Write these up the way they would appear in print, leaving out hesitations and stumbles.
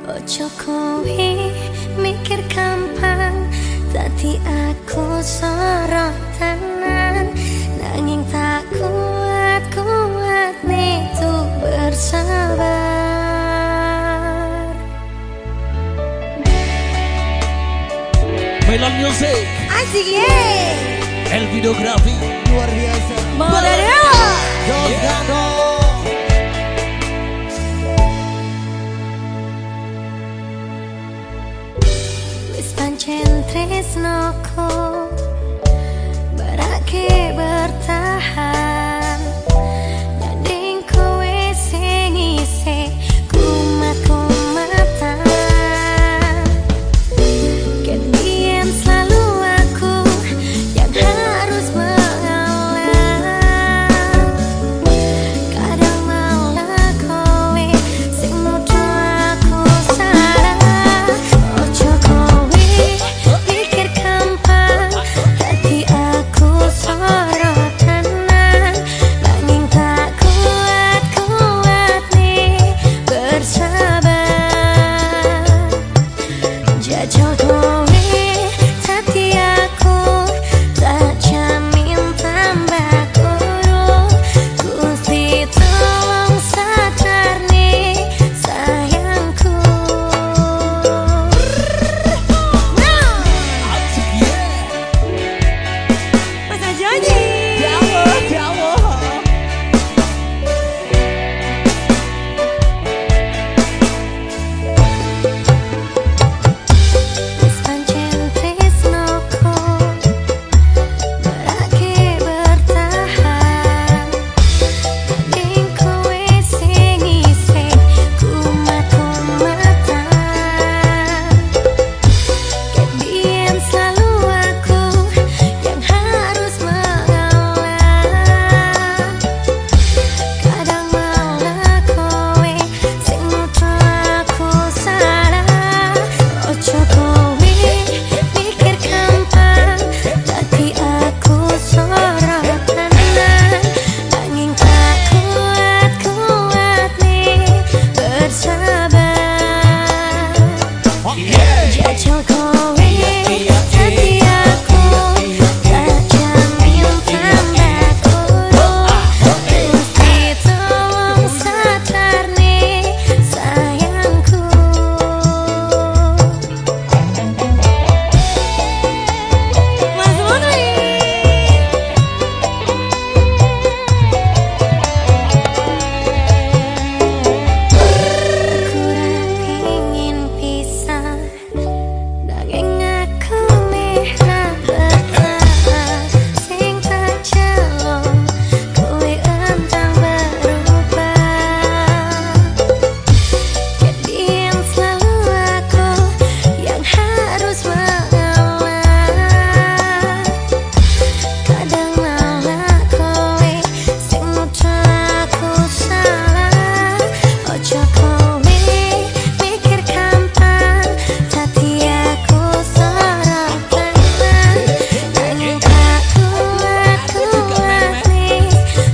Ojo kowe mikir gampang, dadi aku sorot tenan. Nanging tak kuat nih tuh bersabar. Melon Music Asik ye. El Videografi luar biasa. Modern. Wis pancen tresnoku barake bertahan, nyanding kowe sing isih kumat-kumatan. Ket biyen selalu aku yang harus mengalah, kadang malah kowe sing nuduh aku salah. Ojo kowe mikir gampang, dadi aku sorot tenan. Nanging tak kuat nih bersabar. Jajal kowe dadi aku, tak jamin tambah kurung. Gusti tolong sadar nih sayangku. Masa janji wis pancen tresnoku barake bertahan, nyanding kowe sing isih kumat-kumatan. Ket biyen selalu aku yang harus mengalah, kadang malah kowe sing nuduh aku salah. Ojo kowe mikir gampang, dadi aku sorot tenan. Nanging tak kuat nih bersabar. Jajal kowe dadi aku, tak jamin tambah kurung. Gusti tolong sadar nih sayangku. Mas Mudri kurang ingin pisah, nanging aku meh ra bertahan. Sing tak jalon kowe entang berubah. Ket biyen selalu aku yang harus mengalah, kadang malah kowe sing nuduh aku salah. Ojo kowe mikir gampang, dadi aku sorot tenan. Nanging tak kuat nih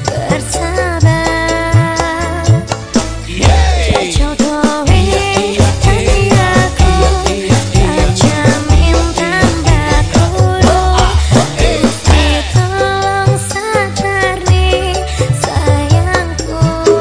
bersabar. Jajal kowe dadi aku, tak jamin tambah kurung. Gusti tolong sadar nih sayangku.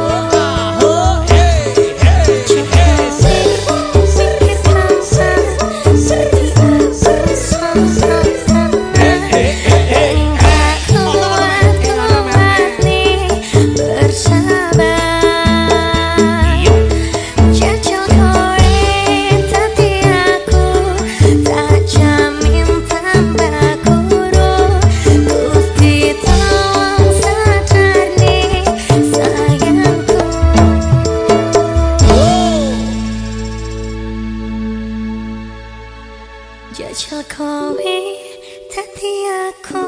Jajal kowe dadi aku.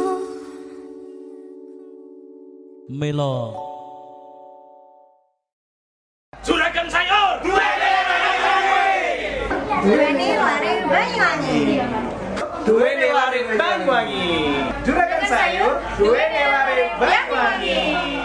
Melo Juragan sayur Duweni lare Banyuwangi. Duweni lare Banyuwangi. Juragan sayur Duweni lare Banyuwangi.